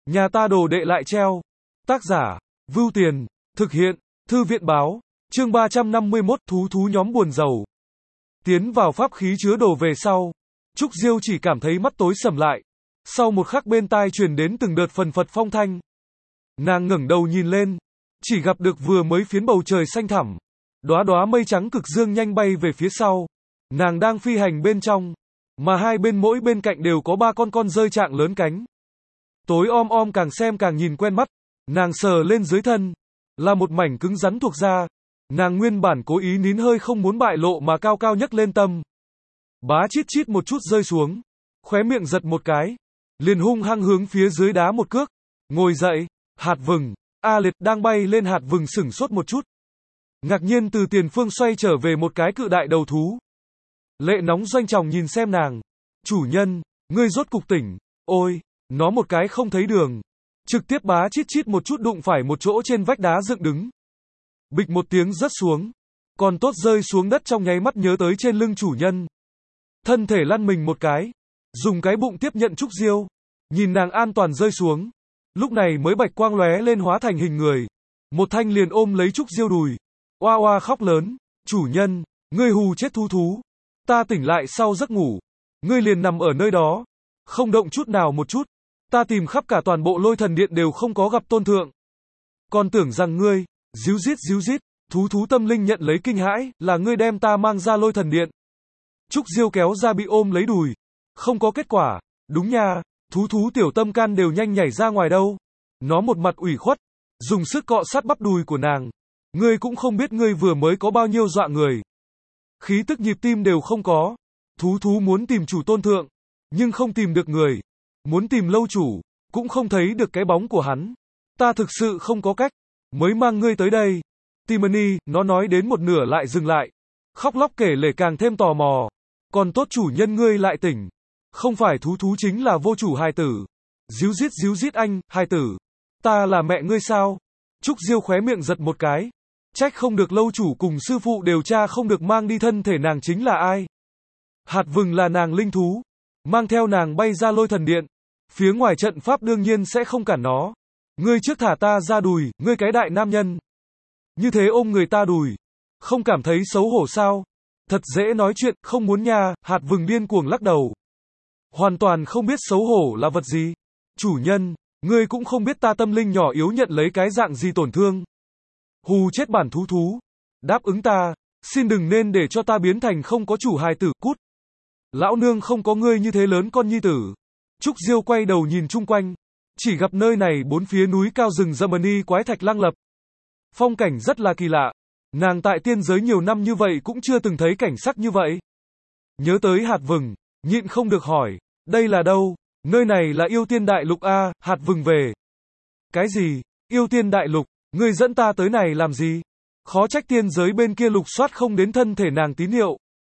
Nhà ta đồ đệ lại treo. Tác giả, Vưu Tiền, thực hiện, Thư viện báo, chương 351, thú nhóm buồn rầu. Tiến vào pháp khí chứa đồ về sau, Trúc Diêu chỉ cảm thấy mắt tối sầm lại. Sau một khắc bên tai truyền đến từng đợt phần phật phong thanh. Nàng ngẩng đầu nhìn lên, chỉ gặp được vừa mới phiến bầu trời xanh thẳm, đóa đóa mây trắng cực dương nhanh bay về phía sau. Nàng đang phi hành bên trong, mà hai bên mỗi bên cạnh đều có ba con rơi trạng lớn cánh. Tối om càng xem càng nhìn quen mắt, nàng sờ lên dưới thân, là một mảnh cứng rắn thuộc da. Nàng nguyên bản cố ý nín hơi không muốn bại lộ mà cao cao nhấc lên tâm. Bá chít chít một chút rơi xuống, khóe miệng giật một cái, liền hung hăng hướng phía dưới đá một cước, ngồi dậy, hạt vừng, A Liệt đang bay lên hạt vừng sửng sốt một chút. Ngạc nhiên từ tiền phương xoay trở về một cái cự đại đầu thú. Lệ nóng doanh tròng nhìn xem nàng, chủ nhân, ngươi rốt cục tỉnh, ôi, nó một cái không thấy đường, trực tiếp bá chít chít một chút đụng phải một chỗ trên vách đá dựng đứng. Bịch một tiếng rớt xuống, còn tốt rơi xuống đất trong nháy mắt nhớ tới trên lưng chủ nhân. Thân thể lăn mình một cái, dùng cái bụng tiếp nhận Trúc Diêu, nhìn nàng an toàn rơi xuống. Lúc này mới bạch quang lóe lên hóa thành hình người. Một thanh liền ôm lấy Trúc Diêu đùi, oa oa khóc lớn, chủ nhân, ngươi hù chết thú. Ta tỉnh lại sau giấc ngủ, ngươi liền nằm ở nơi đó, không động chút nào một chút. Ta tìm khắp cả toàn bộ Lôi Thần Điện đều không có gặp tôn thượng. Còn tưởng rằng ngươi, díu dít, thú tâm linh nhận lấy kinh hãi, là ngươi đem ta mang ra Lôi Thần Điện. Trúc Diêu kéo ra bị ôm lấy đùi, không có kết quả, đúng nha, thú tiểu tâm can đều nhanh nhảy ra ngoài đâu. Nó một mặt ủy khuất, dùng sức cọ sát bắp đùi của nàng. Ngươi cũng không biết ngươi vừa mới có bao nhiêu dọa người. Khí tức nhịp tim đều không có. Thú muốn tìm chủ tôn thượng, nhưng không tìm được người. Muốn tìm lâu chủ, cũng không thấy được cái bóng của hắn. Ta thực sự không có cách, mới mang ngươi tới đây. Timony, nó nói đến một nửa lại dừng lại. Khóc lóc kể lể càng thêm tò mò. Còn tốt chủ nhân ngươi lại tỉnh. Không phải thú chính là vô chủ hài tử. Díu dít anh, hài tử. Ta là mẹ ngươi sao? Trúc Diêu khóe miệng giật một cái. Trách không được lâu chủ cùng sư phụ điều tra không được mang đi thân thể nàng chính là ai. Hạt vừng là nàng linh thú. Mang theo nàng bay ra Lôi Thần Điện. Phía ngoài trận pháp đương nhiên sẽ không cản nó. Ngươi trước thả ta ra đùi, ngươi cái đại nam nhân. Như thế ôm người ta đùi. Không cảm thấy xấu hổ sao? Thật dễ nói chuyện, không muốn nha. Hạt vừng điên cuồng lắc đầu. Hoàn toàn không biết xấu hổ là vật gì. Chủ nhân, ngươi cũng không biết ta tâm linh nhỏ yếu nhận lấy cái dạng gì tổn thương. Hù chết bản thú. Đáp ứng ta, xin đừng nên để cho ta biến thành không có chủ hài tử, cút. Lão nương không có ngươi như thế lớn con nhi tử. Trúc Diêu quay đầu nhìn chung quanh, chỉ gặp nơi này bốn phía núi cao rừng rậm quái thạch lăng lập. Phong cảnh rất là kỳ lạ. Nàng tại tiên giới nhiều năm như vậy cũng chưa từng thấy cảnh sắc như vậy. Nhớ tới hạt vừng, nhịn không được hỏi, đây là đâu? Nơi này là Yêu Tiên Đại Lục a. Hạt vừng về. Cái gì? Yêu Tiên Đại Lục? Ngươi dẫn ta tới này làm gì? Khó trách tiên giới bên kia lục soát không đến thân thể nàng tín hiệu.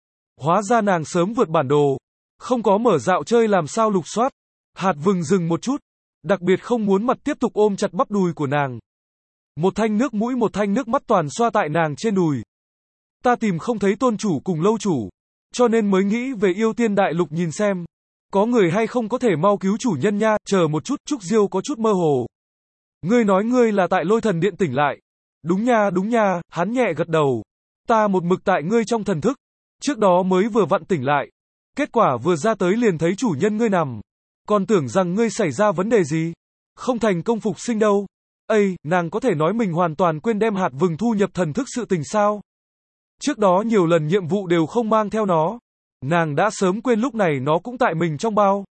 Hóa ra nàng sớm vượt bản đồ. Không có mở dạo chơi làm sao lục soát. Hạt vừng dừng một chút. Đặc biệt không muốn mặt tiếp tục ôm chặt bắp đùi của nàng. Một thanh nước mũi một thanh nước mắt toàn xoa tại nàng trên đùi. Ta tìm không thấy tôn chủ cùng lâu chủ. Cho nên mới nghĩ về Yêu Tiên Đại Lục nhìn xem. Có người hay không có thể mau cứu chủ nhân nha. Chờ một chút, Trúc Diêu có chút mơ hồ. Ngươi nói ngươi là tại Lôi Thần Điện tỉnh lại. Đúng nha, hắn nhẹ gật đầu. Ta một mực tại ngươi trong thần thức. Trước đó mới vừa vặn tỉnh lại. Kết quả vừa ra tới liền thấy chủ nhân ngươi nằm. Còn tưởng rằng ngươi xảy ra vấn đề gì. Không thành công phục sinh đâu. Ây, nàng có thể nói mình hoàn toàn quên đem hạt vừng thu nhập thần thức sự tình sao. Trước đó nhiều lần nhiệm vụ đều không mang theo nó. Nàng đã sớm quên lúc này nó cũng tại mình trong bao.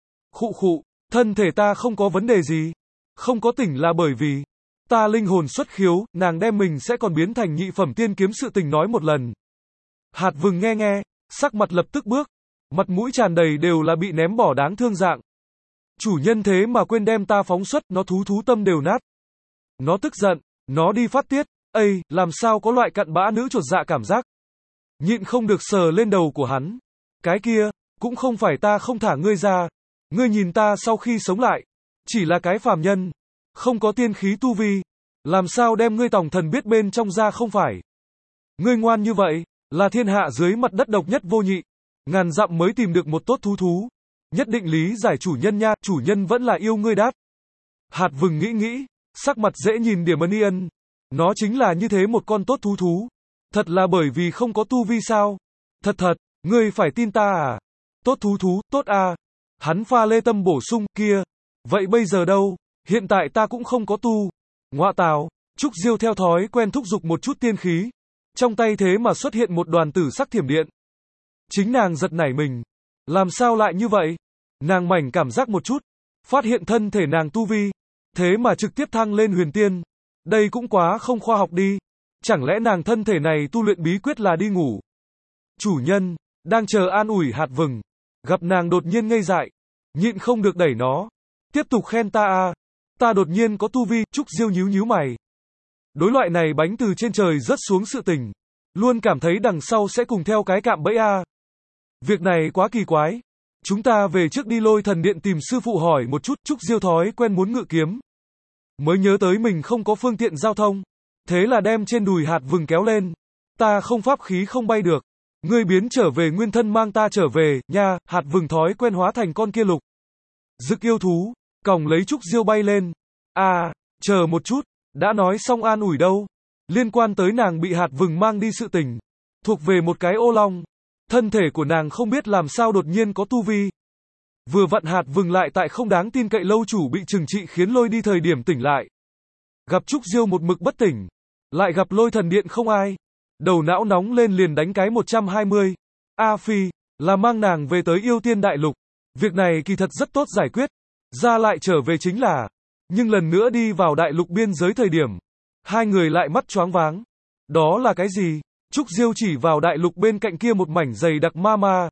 Khụ, thân thể ta không có vấn đề gì. Không có tỉnh là bởi vì ta linh hồn xuất khiếu, nàng đem mình sẽ còn biến thành nhị phẩm tiên kiếm sự tình nói một lần. Hạt vừng nghe, sắc mặt lập tức bước, mặt mũi tràn đầy đều là bị ném bỏ đáng thương dạng. Chủ nhân thế mà quên đem ta phóng xuất, nó thú tâm đều nát. Nó tức giận, nó đi phát tiết, ây, làm sao có loại cặn bã nữ chột dạ cảm giác. Nhịn không được sờ lên đầu của hắn. Cái kia, cũng không phải ta không thả ngươi ra. Ngươi nhìn ta sau khi sống lại, chỉ là cái phàm nhân, không có tiên khí tu vi. Làm sao đem ngươi tòng thần biết bên trong ra không phải. Ngươi ngoan như vậy, là thiên hạ dưới mặt đất độc nhất vô nhị. Ngàn dặm mới tìm được một tốt thú. Nhất định lý giải chủ nhân nha, chủ nhân vẫn là yêu ngươi đát. Hạt vừng nghĩ nghĩ, sắc mặt dễ nhìn Điểm Ân Yên. Nó chính là như thế một con tốt thú thú. Thật là bởi vì không có tu vi sao? Thật, ngươi phải tin ta à? Tốt thú thú, tốt à? Hắn pha lê tâm bổ sung, kia. Vậy bây giờ đâu? Hiện tại ta cũng không có tu. Ngoạ tào, Trúc Diêu theo thói quen thúc giục một chút tiên khí. Trong tay thế mà xuất hiện một đoàn tử sắc thiểm điện. Chính nàng giật nảy mình. Làm sao lại như vậy? Nàng mảnh cảm giác một chút. Phát hiện thân thể nàng tu vi. Thế mà trực tiếp thăng lên huyền tiên. Đây cũng quá không khoa học đi. Chẳng lẽ nàng thân thể này tu luyện bí quyết là đi ngủ? Chủ nhân, đang chờ an ủi hạt vừng. Gặp nàng đột nhiên ngây dại. Nhịn không được đẩy nó. Tiếp tục khen ta à. Ta đột nhiên có tu vi, Trúc Diêu nhíu mày. Đối loại này bánh từ trên trời rớt xuống sự tình. Luôn cảm thấy đằng sau sẽ cùng theo cái cạm bẫy à. Việc này quá kỳ quái. Chúng ta về trước đi Lôi Thần Điện tìm sư phụ hỏi một chút. Trúc Diêu thói quen muốn ngự kiếm. Mới nhớ tới mình không có phương tiện giao thông. Thế là đem trên đùi hạt vừng kéo lên. Ta không pháp khí không bay được. Ngươi biến trở về nguyên thân mang ta trở về, nha. Hạt vừng thói quen hóa thành con kia lục dực yêu thú, còng lấy Trúc Diêu bay lên. À, chờ một chút, đã nói xong an ủi đâu. Liên quan tới nàng bị hạt vừng mang đi sự tình. Thuộc về một cái ô long. Thân thể của nàng không biết làm sao đột nhiên có tu vi. Vừa vặn hạt vừng lại tại không đáng tin cậy lâu chủ bị trừng trị khiến Lôi đi thời điểm tỉnh lại. Gặp Trúc Diêu một mực bất tỉnh. Lại gặp Lôi Thần Điện không ai. Đầu não nóng lên liền đánh cái 120. A Phi, là mang nàng về tới Yêu Tiên Đại Lục. Việc này kỳ thật rất tốt giải quyết. Ra lại trở về chính là. Nhưng lần nữa đi vào đại lục biên giới thời điểm. Hai người lại mắt choáng váng. Đó là cái gì? Trúc Diêu chỉ vào đại lục bên cạnh kia một mảnh dày đặc ma.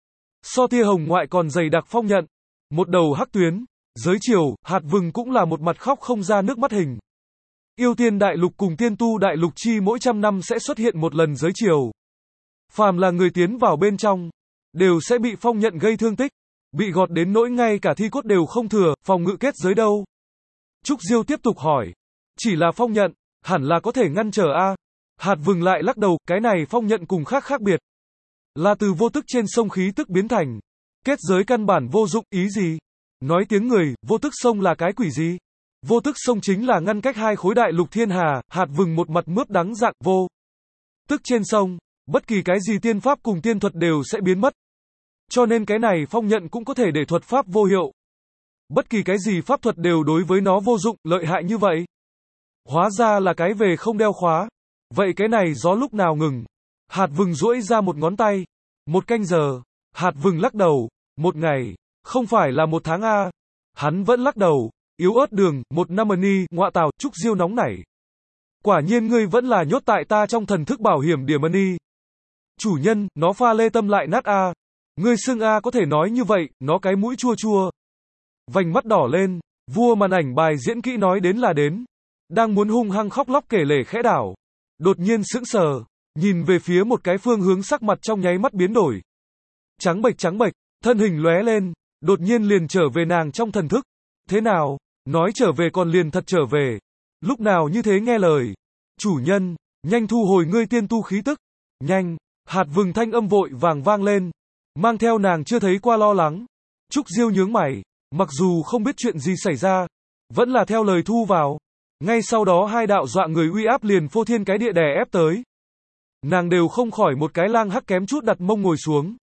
So tia hồng ngoại còn dày đặc phong nhận. Một đầu hắc tuyến. Giới chiều, hạt vừng cũng là một mặt khóc không ra nước mắt hình. Yêu Tiên Đại Lục cùng Tiên Tu Đại Lục chi mỗi 100 năm sẽ xuất hiện một lần giới chiều. Phàm là người tiến vào bên trong, đều sẽ bị phong nhận gây thương tích, bị gọt đến nỗi ngay cả thi cốt đều không thừa, phòng ngự kết giới đâu? Trúc Diêu tiếp tục hỏi. Chỉ là phong nhận, hẳn là có thể ngăn trở a. Hạt vừng lại lắc đầu, cái này phong nhận cùng khác biệt. Là từ vô tức trên sông khí tức biến thành. Kết giới căn bản vô dụng, ý gì? Nói tiếng người, vô tức sông là cái quỷ gì? Vô tức sông chính là ngăn cách hai khối đại lục thiên hà. Hạt vừng một mặt mướp đắng dạng vô tức trên sông, bất kỳ cái gì tiên pháp cùng tiên thuật đều sẽ biến mất. Cho nên cái này phong nhận cũng có thể để thuật pháp vô hiệu. Bất kỳ cái gì pháp thuật đều đối với nó vô dụng, lợi hại như vậy. Hóa ra là cái về không đeo khóa. Vậy cái này gió lúc nào ngừng? Hạt vừng duỗi ra một ngón tay. 1 canh giờ. Hạt vừng lắc đầu. 1 ngày. Không phải là 1 tháng a. Hắn vẫn lắc đầu. Yếu ớt đường, 1 năm ni, ngoạ tào. Trúc Diêu nóng nảy. Quả nhiên ngươi vẫn là nhốt tại ta trong thần thức bảo hiểm Điểm ni. Chủ nhân, nó pha lê tâm lại nát a. Ngươi xưng a có thể nói như vậy, nó cái mũi chua chua. Vành mắt đỏ lên, vua màn ảnh bài diễn kỹ nói đến là đến. Đang muốn hung hăng khóc lóc kể lể khẽ đảo. Đột nhiên sững sờ, nhìn về phía một cái phương hướng, sắc mặt trong nháy mắt biến đổi. Trắng bệch, thân hình lóe lên, đột nhiên liền trở về nàng trong thần thức. Thế nào? Nói trở về còn liền thật trở về. Lúc nào như thế nghe lời. Chủ nhân, nhanh thu hồi ngươi tiên tu khí tức. Nhanh, hạt vừng thanh âm vội vàng vang lên. Mang theo nàng chưa thấy qua lo lắng. Trúc Diêu nhướng mày, mặc dù không biết chuyện gì xảy ra, vẫn là theo lời thu vào. Ngay sau đó 2 đạo dọa người uy áp liền phô thiên cái địa đè ép tới. Nàng đều không khỏi một cái lang hắc kém chút đặt mông ngồi xuống.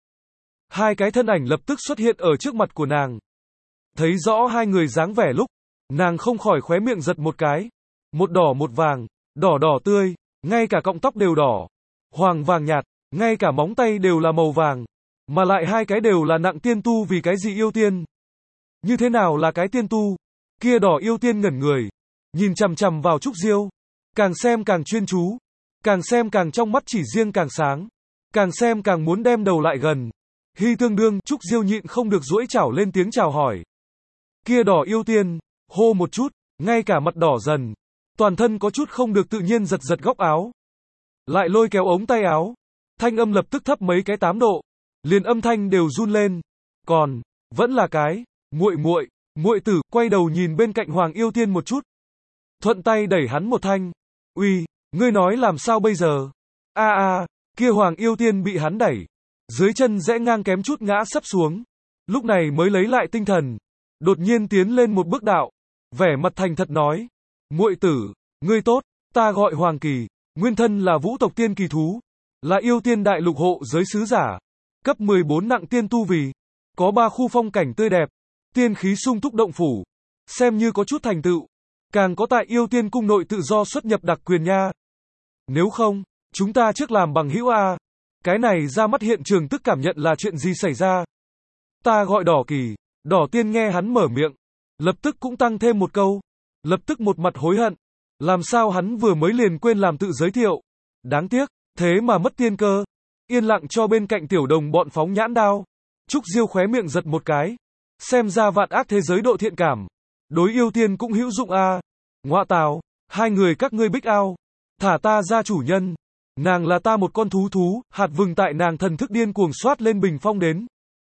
2 cái thân ảnh lập tức xuất hiện ở trước mặt của nàng. Thấy rõ 2 người dáng vẻ lúc, nàng không khỏi khóe miệng giật một cái. Một đỏ một vàng, đỏ tươi, ngay cả cọng tóc đều đỏ. Hoàng vàng nhạt, ngay cả móng tay đều là màu vàng. Mà lại 2 cái đều là nặng tiên tu, vì cái gì yêu tiên? Như thế nào là cái tiên tu? Kia đỏ yêu tiên ngẩn người, nhìn chằm chằm vào Trúc Diêu, càng xem càng chuyên chú, càng xem càng trong mắt chỉ riêng càng sáng, càng xem càng muốn đem đầu lại gần. Hy tương đương, Trúc Diêu nhịn không được duỗi chảo lên tiếng chào hỏi. Kia đỏ yêu tiên, hô một chút, ngay cả mặt đỏ dần, toàn thân có chút không được tự nhiên giật góc áo. Lại lôi kéo ống tay áo, thanh âm lập tức thấp mấy cái 8 độ, liền âm thanh đều run lên. Còn, vẫn là cái, muội tử, quay đầu nhìn bên cạnh Hoàng yêu tiên một chút. Thuận tay đẩy hắn một thanh. Uy, ngươi nói làm sao bây giờ? Kia Hoàng yêu tiên bị hắn đẩy. Dưới chân rẽ ngang kém chút ngã sấp xuống. Lúc này mới lấy lại tinh thần. Đột nhiên tiến lên một bước đạo. vẻ mặt thành thật nói. Muội tử, ngươi tốt, ta gọi Hoàng Kỳ, nguyên thân là vũ tộc tiên kỳ thú, là yêu tiên đại lục hộ giới sứ giả, cấp 14 nặng tiên tu vì, có 3 khu phong cảnh tươi đẹp, tiên khí sung túc động phủ, xem như có chút thành tựu, càng có tại yêu tiên cung nội tự do xuất nhập đặc quyền nha. Nếu không, chúng ta trước làm bằng hữu a. Cái này ra mắt hiện trường tức cảm nhận là chuyện gì xảy ra. Ta gọi Đỏ Kỳ, Đỏ Tiên nghe hắn mở miệng, lập tức cũng tăng thêm một câu, lập tức một mặt hối hận, làm sao hắn vừa mới liền quên làm tự giới thiệu. Đáng tiếc, thế mà mất tiên cơ. Yên lặng cho bên cạnh tiểu đồng bọn phóng nhãn đao. Trúc Diêu khóe miệng giật một cái, xem ra vạn ác thế giới độ thiện cảm, đối yêu tiên cũng hữu dụng a. Ngoạ tào, hai người các ngươi bích ao, thả ta ra chủ nhân. Nàng là ta một con thú, hạt vừng tại nàng thần thức điên cuồng xoát lên bình phong đến.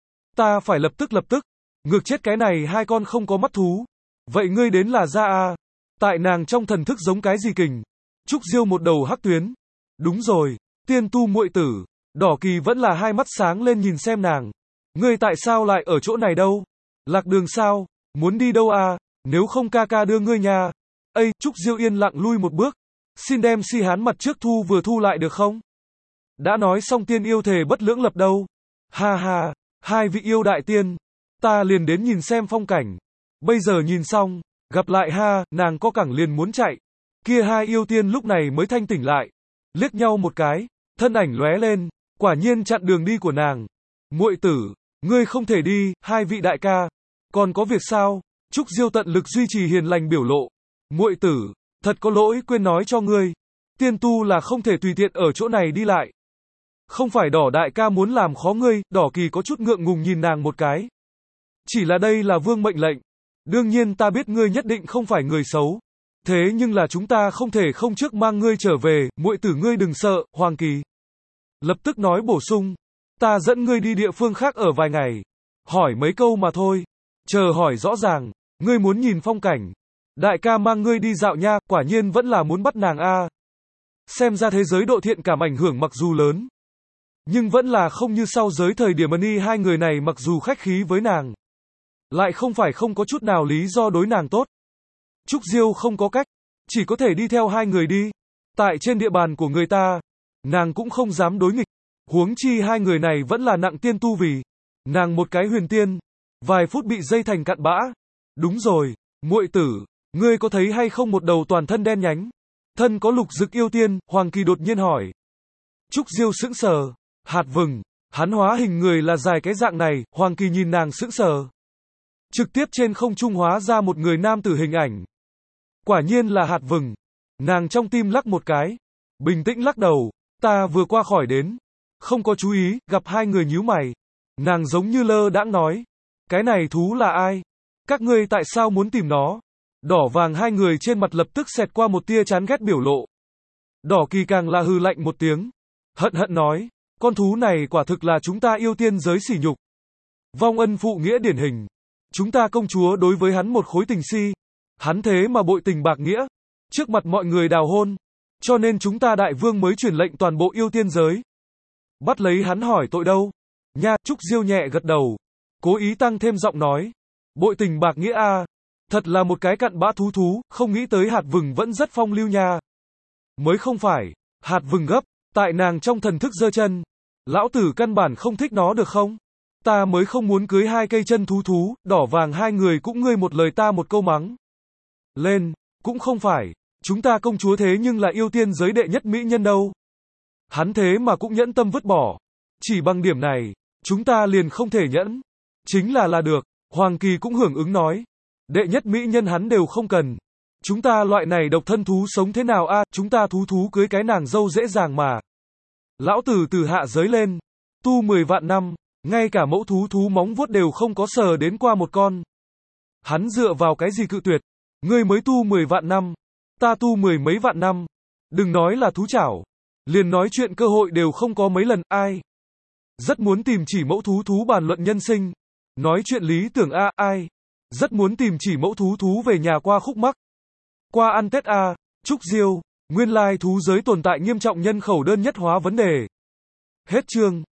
Ta phải lập tức, ngược chết cái này hai con không có mắt thú. Vậy ngươi đến là ra a. Tại nàng trong thần thức giống cái gì kình. Trúc Diêu một đầu hắc tuyến. Đúng rồi, tiên tu muội tử. Đỏ Kỳ vẫn là hai mắt sáng lên nhìn xem nàng. Ngươi tại sao lại ở chỗ này đâu? Lạc đường sao? Muốn đi đâu a? Nếu không ca ca đưa ngươi nhà. Ây, Trúc Diêu yên lặng lui một bước. Xin đem si hán mặt trước vừa thu lại được không? Đã nói xong tiên yêu thề bất lưỡng lập đâu. Ha ha, hai vị yêu đại tiên. Ta liền đến nhìn xem phong cảnh. Bây giờ nhìn xong, gặp lại ha, nàng có cẳng liền muốn chạy. Kia hai yêu tiên lúc này mới thanh tỉnh lại. Liếc nhau một cái, thân ảnh lóe lên, quả nhiên chặn đường đi của nàng. Muội tử, ngươi không thể đi, hai vị đại ca. Còn có việc sao? Trúc Diêu tận lực duy trì hiền lành biểu lộ. Muội tử, thật có lỗi quên nói cho ngươi. Tiên tu là không thể tùy tiện ở chỗ này đi lại. Không phải Đỏ đại ca muốn làm khó ngươi. Đỏ Kỳ có chút ngượng ngùng nhìn nàng một cái. Chỉ là đây là vương mệnh lệnh. Đương nhiên ta biết ngươi nhất định không phải người xấu. Thế nhưng là chúng ta không thể không trước mang ngươi trở về. Muội tử ngươi đừng sợ. Hoàng Kỳ lập tức nói bổ sung. Ta dẫn ngươi đi địa phương khác ở vài ngày. Hỏi mấy câu mà thôi. Chờ hỏi rõ ràng. Ngươi muốn nhìn phong cảnh. Đại ca mang ngươi đi dạo nha. Quả nhiên vẫn là muốn bắt nàng a. Xem ra thế giới độ thiện cảm ảnh hưởng mặc dù lớn, nhưng vẫn là không như sau giới thời điểm Mani. Hai người này mặc dù khách khí với nàng, lại không phải không có chút nào lý do đối nàng tốt. Trúc Diêu không có cách, chỉ có thể đi theo hai người đi. Tại trên địa bàn của người ta, nàng cũng không dám đối nghịch. Huống chi hai người này vẫn là nặng tiên tu vì, nàng một cái huyền tiên, vài phút bị dây thành cặn bã. Đúng rồi, muội tử, ngươi có thấy hay không một đầu toàn thân đen nhánh, thân có lục dực yêu tiên? Hoàng Kỳ đột nhiên hỏi. Trúc Diêu sững sờ. Hạt vừng, hắn hóa hình người là dài cái dạng này. Hoàng Kỳ nhìn nàng sững sờ. Trực tiếp trên không trung hóa ra một người nam tử hình ảnh. Quả nhiên là hạt vừng. Nàng trong tim lắc một cái, bình tĩnh lắc đầu. Ta vừa qua khỏi đến, không có chú ý, gặp hai người nhíu mày. Nàng giống như lơ đãng nói. Cái này thú là ai? Các ngươi tại sao muốn tìm nó? Đỏ vàng hai người trên mặt lập tức xẹt qua một tia chán ghét biểu lộ. Đỏ Kỳ càng là hừ lạnh một tiếng. Hận hận nói. Con thú này quả thực là chúng ta yêu tiên giới sỉ nhục. Vong ân phụ nghĩa điển hình. Chúng ta công chúa đối với hắn một khối tình si. Hắn thế mà bội tình bạc nghĩa. Trước mặt mọi người đào hôn. Cho nên chúng ta đại vương mới truyền lệnh toàn bộ yêu tiên giới. Bắt lấy hắn hỏi tội đâu? Nha, Trúc Diêu nhẹ gật đầu. Cố ý tăng thêm giọng nói. Bội tình bạc nghĩa a. Thật là một cái cặn bã thú, không nghĩ tới hạt vừng vẫn rất phong lưu nha. Mới không phải, hạt vừng gấp, tại nàng trong thần thức giơ chân. Lão tử căn bản không thích nó được không? Ta mới không muốn cưới hai cây chân thú, đỏ vàng hai người cũng ngươi một lời ta một câu mắng. Lên, cũng không phải, chúng ta công chúa thế nhưng là yêu tiên giới đệ nhất mỹ nhân đâu. Hắn thế mà cũng nhẫn tâm vứt bỏ. Chỉ bằng điểm này, chúng ta liền không thể nhẫn. Chính là được, Hoàng Kỳ cũng hưởng ứng nói. Đệ nhất mỹ nhân hắn đều không cần. Chúng ta loại này độc thân thú sống thế nào a? Chúng ta thú cưới cái nàng dâu dễ dàng mà. Lão tử từ hạ giới lên, tu 10 vạn năm, ngay cả mẫu thú móng vuốt đều không có sờ đến qua một con. Hắn dựa vào cái gì cự tuyệt? Ngươi mới tu 10 vạn năm, ta tu 10 mấy vạn năm. Đừng nói là thú chảo, liền nói chuyện cơ hội đều không có mấy lần. Ai? Rất muốn tìm chỉ mẫu thú bàn luận nhân sinh. Nói chuyện lý tưởng a. Ai? Rất muốn tìm chỉ mẫu thú về nhà qua khúc mắc. Qua ăn Tết a. Trúc Diêu, nguyên lai thú giới tồn tại nghiêm trọng nhân khẩu đơn nhất hóa vấn đề. Hết chương.